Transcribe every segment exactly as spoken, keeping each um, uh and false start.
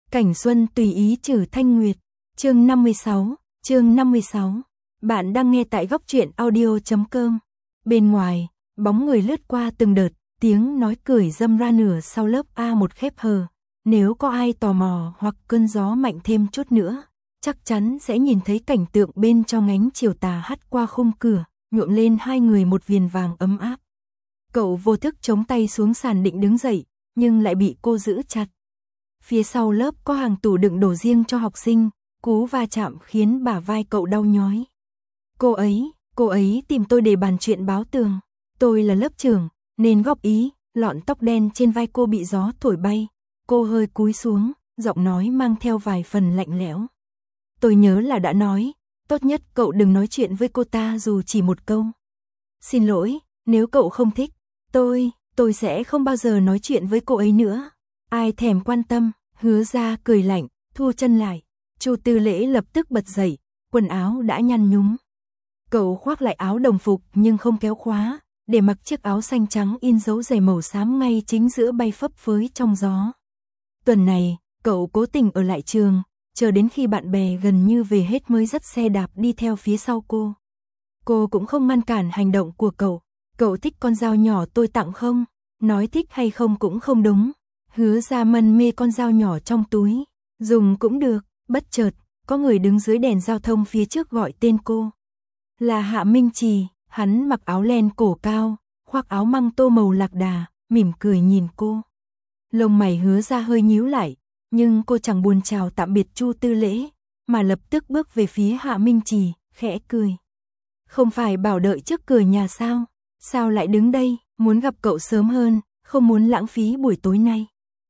Cảnh xuân tùy ý trừ thanh nguyệt. Chương năm mươi sáu, chương năm mươi sáu. Bạn đang nghe tại góc truyện audio chấm com. Bên ngoài, bóng người lướt qua từng đợt, tiếng nói cười râm ra nửa sau lớp A một khép hờ. Nếu có ai tò mò hoặc cơn gió mạnh thêm chút nữa, chắc chắn sẽ nhìn thấy cảnh tượng bên trong ánh chiều tà hắt qua khung cửa, nhuộm lên hai người một viền vàng ấm áp. Cậu vô thức chống tay xuống sàn định đứng dậy, nhưng lại bị cô giữ chặt. Phía sau lớp có hàng tủ đựng đồ riêng cho học sinh, cú va chạm khiến bả vai cậu đau nhói. Cô ấy, cô ấy tìm tôi để bàn chuyện báo tường. Tôi là lớp trưởng, nên góp ý. Lọn tóc đen trên vai cô bị gió thổi bay. Cô hơi cúi xuống, giọng nói mang theo vài phần lạnh lẽo. Tôi nhớ là đã nói, tốt nhất cậu đừng nói chuyện với cô ta dù chỉ một câu. Xin lỗi, nếu cậu không thích, tôi, tôi sẽ không bao giờ nói chuyện với cô ấy nữa. Ai thèm quan tâm. Hứa Ra cười lạnh, thu chân lại. Chu Tư Lễ lập tức bật dậy, quần áo đã nhăn nhúm. Cậu khoác lại áo đồng phục nhưng không kéo khóa, để mặc chiếc áo xanh trắng in dấu giày màu xám ngay chính giữa bay phấp phới trong gió. Tuần này, cậu cố tình ở lại trường, chờ đến khi bạn bè gần như về hết mới dắt xe đạp đi theo phía sau cô. Cô cũng không ngăn cản hành động của cậu. Cậu thích con dao nhỏ tôi tặng không? Nói thích hay không cũng không đúng. Hứa Ra mân mê con dao nhỏ trong túi. Dùng cũng được. Bất chợt, có người đứng dưới đèn giao thông phía trước gọi tên cô. Là Hạ Minh Trì. Hắn mặc áo len cổ cao, khoác áo măng tô màu lạc đà, mỉm cười nhìn cô. Lông mày Hứa Ra hơi nhíu lại, nhưng cô chẳng buồn chào tạm biệt Chu Tư Lễ, mà lập tức bước về phía Hạ Minh Trì, khẽ cười. Không phải bảo đợi trước cửa nhà sao? Sao lại đứng đây? Muốn gặp cậu sớm hơn, không muốn lãng phí buổi tối nay.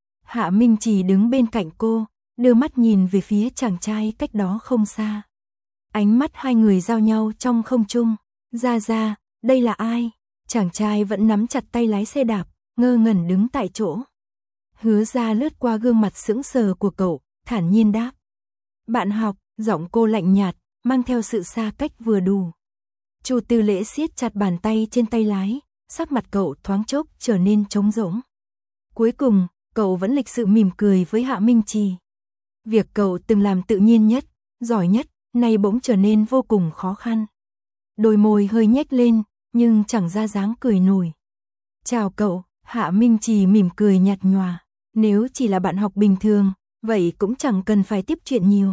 Hạ Minh Trì đứng bên cạnh cô, đưa mắt nhìn về phía chàng trai cách đó không xa. Ánh mắt hai người giao nhau trong không trung. Ra Ra, đây là ai? Chàng trai vẫn nắm chặt tay lái xe đạp, ngơ ngẩn đứng tại chỗ. Hứa Ra lướt qua gương mặt sững sờ của cậu, thản nhiên đáp. Bạn học. Giọng cô lạnh nhạt, mang theo sự xa cách vừa đủ. Chu Tư Lễ siết chặt bàn tay trên tay lái, sắc mặt cậu thoáng chốc trở nên trống rỗng. Cuối cùng, cậu vẫn lịch sự mỉm cười với Hạ Minh Trì. Việc cậu từng làm tự nhiên nhất, giỏi nhất, nay bỗng trở nên vô cùng khó khăn. Đôi môi hơi nhếch lên, nhưng chẳng ra dáng cười nổi. Chào cậu. Hạ Minh Trì mỉm cười nhạt nhòa. Nếu chỉ là bạn học bình thường, vậy cũng chẳng cần phải tiếp chuyện nhiều.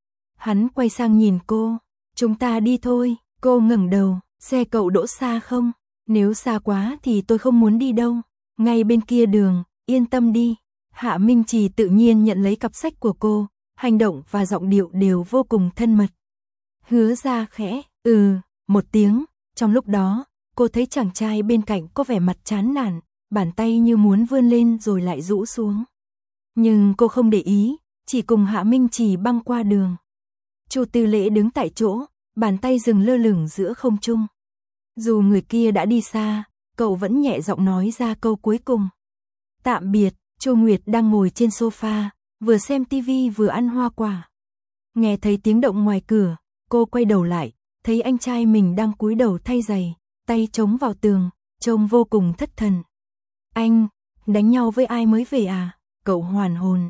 Hắn quay sang nhìn cô. Chúng ta đi thôi. Cô ngẩng đầu. Xe cậu đỗ xa không? Nếu xa quá thì tôi không muốn đi đâu. Ngay bên kia đường, yên tâm đi. Hạ Minh Trì tự nhiên nhận lấy cặp sách của cô. Hành động và giọng điệu đều vô cùng thân mật. Hứa Ra khẽ, ừ, một tiếng. Trong lúc đó, cô thấy chàng trai bên cạnh có vẻ mặt chán nản, bàn tay như muốn vươn lên rồi lại rũ xuống. Nhưng cô không để ý, chỉ cùng Hạ Minh Trì băng qua đường. Chu Tư Lễ đứng tại chỗ, bàn tay dừng lơ lửng giữa không trung. Dù người kia đã đi xa, cậu vẫn nhẹ giọng nói ra câu cuối cùng. Tạm biệt. Chu Nguyệt đang ngồi trên sofa, vừa xem tivi vừa ăn hoa quả. Nghe thấy tiếng động ngoài cửa, cô quay đầu lại, thấy anh trai mình đang cúi đầu thay giày, tay chống vào tường, trông vô cùng thất thần. Anh, đánh nhau với ai mới về à? Cậu hoàn hồn.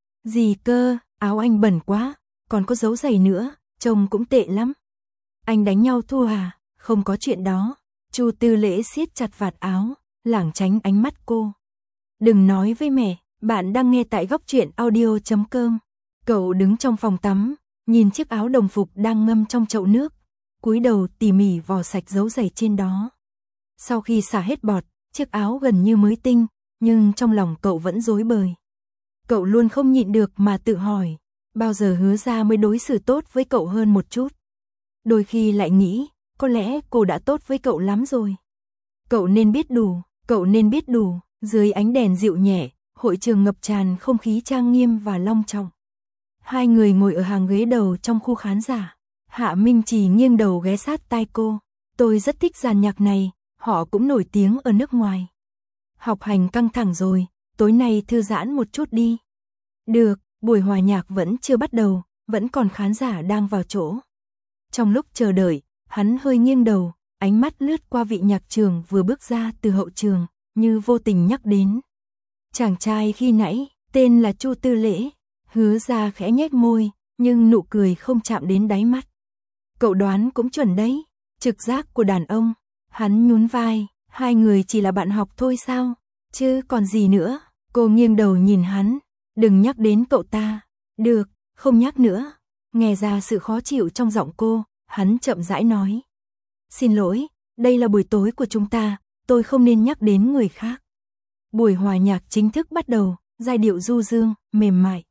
Gì cơ, áo anh bẩn quá, còn có dấu giày nữa, trông cũng tệ lắm. Anh đánh nhau thua à? Không có chuyện đó. Chu Tư Lễ siết chặt vạt áo, lảng tránh ánh mắt cô. Đừng nói với mẹ, bạn đang nghe tại góc truyện audio chấm com. Cậu đứng trong phòng tắm, nhìn chiếc áo đồng phục đang ngâm trong chậu nước, cúi đầu tỉ mỉ vò sạch dấu giày trên đó. Sau khi xả hết bọt, chiếc áo gần như mới tinh, nhưng trong lòng cậu vẫn rối bời. Cậu luôn không nhịn được mà tự hỏi, bao giờ Hứa Ra mới đối xử tốt với cậu hơn một chút. Đôi khi lại nghĩ, có lẽ cô đã tốt với cậu lắm rồi. Cậu nên biết đủ, cậu nên biết đủ. Dưới ánh đèn dịu nhẹ, hội trường ngập tràn không khí trang nghiêm và long trọng. Hai người ngồi ở hàng ghế đầu trong khu khán giả. Hạ Minh Trì nghiêng đầu ghé sát tai cô. Tôi rất thích dàn nhạc này, họ cũng nổi tiếng ở nước ngoài. Học hành căng thẳng rồi, tối nay thư giãn một chút đi. Được, buổi hòa nhạc vẫn chưa bắt đầu, vẫn còn khán giả đang vào chỗ. Trong lúc chờ đợi, hắn hơi nghiêng đầu, ánh mắt lướt qua vị nhạc trưởng vừa bước ra từ hậu trường, như vô tình nhắc đến. Chàng trai khi nãy, tên là Chu Tư Lễ. Hứa Ra khẽ nhếch môi, nhưng nụ cười không chạm đến đáy mắt. Cậu đoán cũng chuẩn đấy, trực giác của đàn ông. Hắn nhún vai, hai người chỉ là bạn học thôi sao, chứ còn gì nữa. Cô nghiêng đầu nhìn hắn, đừng nhắc đến cậu ta. Được, không nhắc nữa. Nghe ra sự khó chịu trong giọng cô, hắn chậm rãi nói. Xin lỗi, đây là buổi tối của chúng ta, tôi không nên nhắc đến người khác. Buổi hòa nhạc chính thức bắt đầu, giai điệu du dương, mềm mại.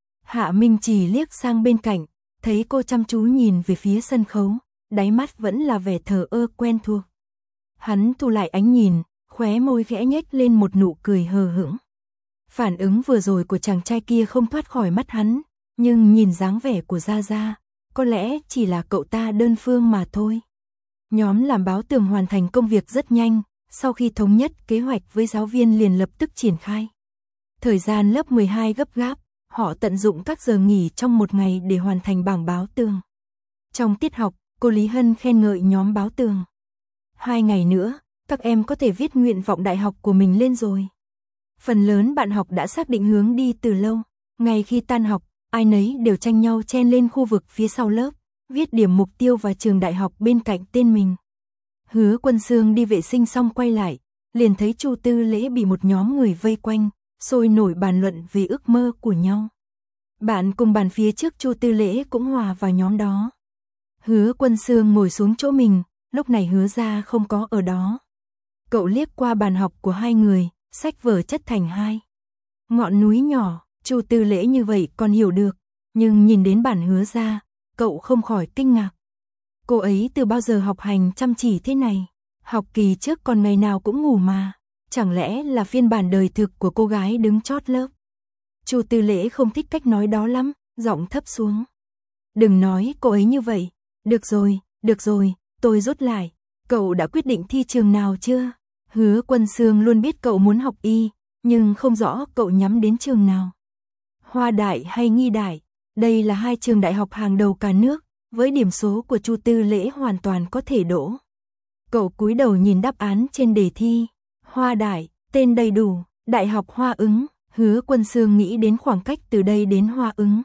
Hạ Minh Trì liếc sang bên cạnh, thấy cô chăm chú nhìn về phía sân khấu, đáy mắt vẫn là vẻ thờ ơ quen thuộc. Hắn thu lại ánh nhìn, khóe môi khẽ nhếch lên một nụ cười hờ hững. Phản ứng vừa rồi của chàng trai kia không thoát khỏi mắt hắn, nhưng nhìn dáng vẻ của Gia Gia, có lẽ chỉ là cậu ta đơn phương mà thôi. Nhóm làm báo tường hoàn thành công việc rất nhanh, sau khi thống nhất kế hoạch với giáo viên liền lập tức triển khai. Thời gian lớp mười hai gấp gáp, họ tận dụng các giờ nghỉ trong một ngày để hoàn thành bảng báo tường. Trong tiết học, cô Lý Hân khen ngợi nhóm báo tường. Hai ngày nữa, các em có thể viết nguyện vọng đại học của mình lên rồi. Phần lớn bạn học đã xác định hướng đi từ lâu. Ngay khi tan học, ai nấy đều tranh nhau chen lên khu vực phía sau lớp, viết điểm mục tiêu và trường đại học bên cạnh tên mình. Hứa Quân Xương đi vệ sinh xong quay lại, liền thấy Chu Tư Lễ bị một nhóm người vây quanh, sôi nổi bàn luận về ước mơ của nhau. Bạn cùng bàn phía trước Chu Tư Lễ cũng hòa vào nhóm đó. Hứa Quân Xương ngồi xuống chỗ mình, lúc này Hứa Ra không có ở đó. Cậu liếc qua bàn học của hai người, sách vở chất thành hai ngọn núi nhỏ. Chu Tư Lễ như vậy còn hiểu được, nhưng nhìn đến bản Hứa Ra, cậu không khỏi kinh ngạc. Cô ấy từ bao giờ học hành chăm chỉ thế này? Học kỳ trước còn ngày nào cũng ngủ mà, chẳng lẽ là phiên bản đời thực của cô gái đứng chót lớp? Chu Tư Lễ không thích cách nói đó lắm, giọng thấp xuống. Đừng nói cô ấy như vậy. Được rồi, được rồi, tôi rút lại. Cậu đã quyết định thi trường nào chưa? Hứa Quân Xương luôn biết cậu muốn học y, nhưng không rõ cậu nhắm đến trường nào. Hoa Đại hay Nghi Đại, đây là hai trường đại học hàng đầu cả nước, với điểm số của Chu Tư Lễ hoàn toàn có thể đỗ. Cậu cúi đầu nhìn đáp án trên đề thi. Hoa Đại, tên đầy đủ, Đại học Hoa Ứng. Hứa Quân Xương nghĩ đến khoảng cách từ đây đến Hoa Ứng.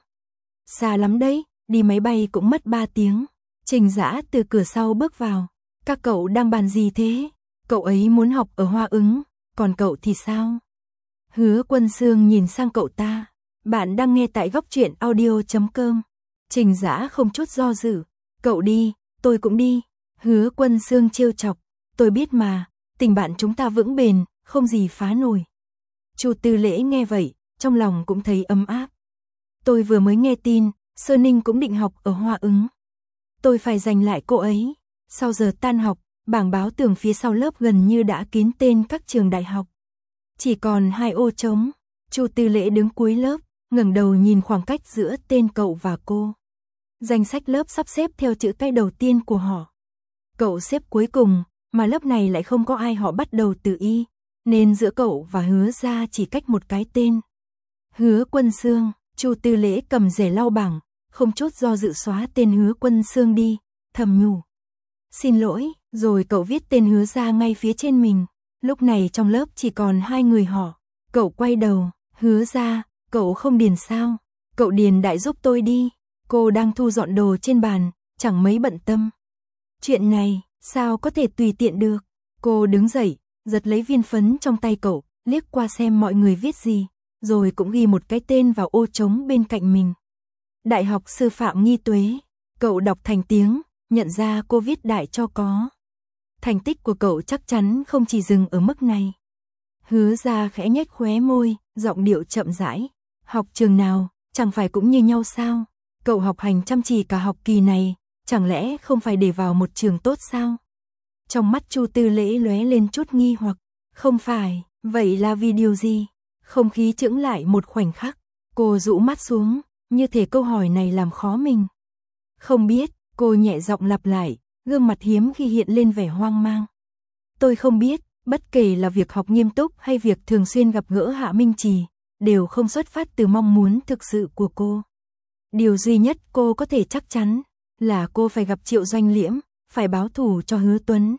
Xa lắm đấy, đi máy bay cũng mất ba tiếng. Trình Dã từ cửa sau bước vào. Các cậu đang bàn gì thế? Cậu ấy muốn học ở Hoa Ứng, còn cậu thì sao? Hứa Quân Xương nhìn sang cậu ta. Bạn đang nghe tại góc truyện audio chấm com. Trình Dã không chút do dự. Cậu đi, tôi cũng đi. Hứa Quân Xương trêu chọc. Tôi biết mà, tình bạn chúng ta vững bền, không gì phá nổi. Chu Tư Lễ nghe vậy, trong lòng cũng thấy ấm áp. Tôi vừa mới nghe tin, Sơ Ninh cũng định học ở Hoa Ứng. Tôi phải giành lại cô ấy. Sau giờ tan học, bảng báo tường phía sau lớp gần như đã kín tên các trường đại học. Chỉ còn hai ô trống. Chu Tư Lễ đứng cuối lớp, ngẩng đầu nhìn khoảng cách giữa tên cậu và cô. Danh sách lớp sắp xếp theo chữ cái đầu tiên của họ. Cậu xếp cuối cùng, mà lớp này lại không có ai họ bắt đầu từ Y, nên giữa cậu và Hứa Ra chỉ cách một cái tên. Hứa Quân Xương. Chu Tư Lễ cầm rẻ lau bảng, không chút do dự xóa tên Hứa Quân Xương đi, thầm nhủ. Xin lỗi, rồi cậu viết tên Hứa Ra ngay phía trên mình. Lúc này trong lớp chỉ còn hai người họ. Cậu quay đầu, Hứa Ra, cậu không điền sao? Cậu điền đại giúp tôi đi. Cô đang thu dọn đồ trên bàn, chẳng mấy bận tâm. Chuyện này, sao có thể tùy tiện được? Cô đứng dậy, giật lấy viên phấn trong tay cậu, liếc qua xem mọi người viết gì, rồi cũng ghi một cái tên vào ô trống bên cạnh mình. Đại học Sư phạm Nghi Tuế. Cậu đọc thành tiếng, nhận ra cô viết đại cho có. Thành tích của cậu chắc chắn không chỉ dừng ở mức này. Hứa Ra khẽ nhếch khóe môi, giọng điệu chậm rãi. Học trường nào, chẳng phải cũng như nhau sao? Cậu học hành chăm chỉ cả học kỳ này, chẳng lẽ không phải để vào một trường tốt sao? Trong mắt Chu Tư Lễ lóe lên chút nghi hoặc. Không phải, vậy là vì điều gì? Không khí chững lại một khoảnh khắc. Cô rũ mắt xuống, như thể câu hỏi này làm khó mình. Không biết, cô nhẹ giọng lặp lại, gương mặt hiếm khi hiện lên vẻ hoang mang. Tôi không biết, bất kể là việc học nghiêm túc hay việc thường xuyên gặp gỡ Hạ Minh Trì, đều không xuất phát từ mong muốn thực sự của cô. Điều duy nhất cô có thể chắc chắn là cô phải gặp Triệu Doanh Liễm, phải báo thù cho Hứa Tuấn.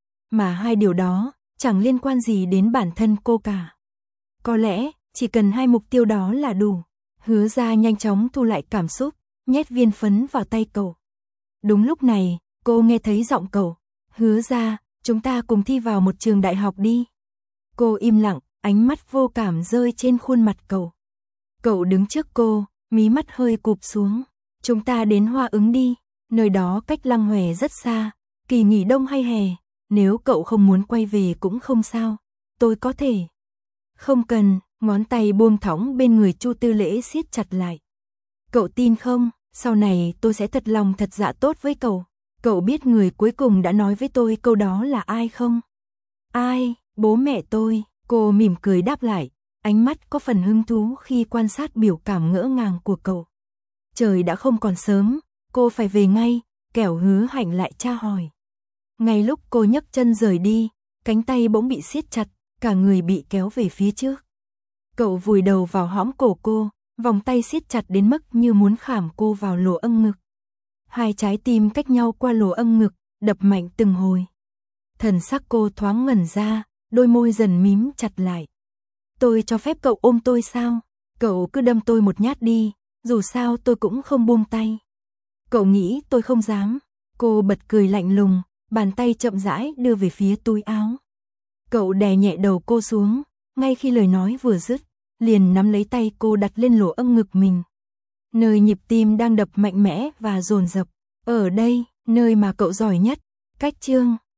Mà hai điều đó chẳng liên quan gì đến bản thân cô cả. Có lẽ chỉ cần hai mục tiêu đó là đủ. Hứa Gia nhanh chóng thu lại cảm xúc, nhét viên phấn vào tay cậu. Đúng lúc này, cô nghe thấy giọng cậu. Hứa Gia, chúng ta cùng thi vào một trường đại học đi. Cô im lặng, ánh mắt vô cảm rơi trên khuôn mặt cậu. Cậu đứng trước cô, mí mắt hơi cụp xuống. Chúng ta đến Hoa Ứng đi, nơi đó cách Lăng Huệ rất xa, kỳ nghỉ đông hay hè, nếu cậu không muốn quay về cũng không sao, tôi có thể. Không cần, ngón tay buông thõng bên người Chu Tư Lễ siết chặt lại. Cậu tin không, sau này tôi sẽ thật lòng thật dạ tốt với cậu. Cậu biết người cuối cùng đã nói với tôi câu đó là ai không? Ai, bố mẹ tôi, cô mỉm cười đáp lại, ánh mắt có phần hứng thú khi quan sát biểu cảm ngỡ ngàng của cậu. Trời đã không còn sớm, cô phải về ngay, kẻo Hứa Hạnh lại tra hỏi. Ngay lúc cô nhấc chân rời đi, cánh tay bỗng bị siết chặt, cả người bị kéo về phía trước. Cậu vùi đầu vào hõm cổ cô, vòng tay siết chặt đến mức như muốn khảm cô vào lỗ âng ngực. Hai trái tim cách nhau qua lỗ âng ngực, đập mạnh từng hồi. Thần sắc cô thoáng ngẩn ra, đôi môi dần mím chặt lại. Tôi cho phép cậu ôm tôi sao? Cậu cứ đâm tôi một nhát đi, dù sao tôi cũng không buông tay. Cậu nghĩ tôi không dám. Cô bật cười lạnh lùng, bàn tay chậm rãi đưa về phía túi áo. Cậu đè nhẹ đầu cô xuống, ngay khi lời nói vừa dứt, liền nắm lấy tay cô đặt lên lỗ âng ngực mình. Nơi nhịp tim đang đập mạnh mẽ và dồn dập. Ở đây, nơi mà cậu giỏi nhất. Cách chương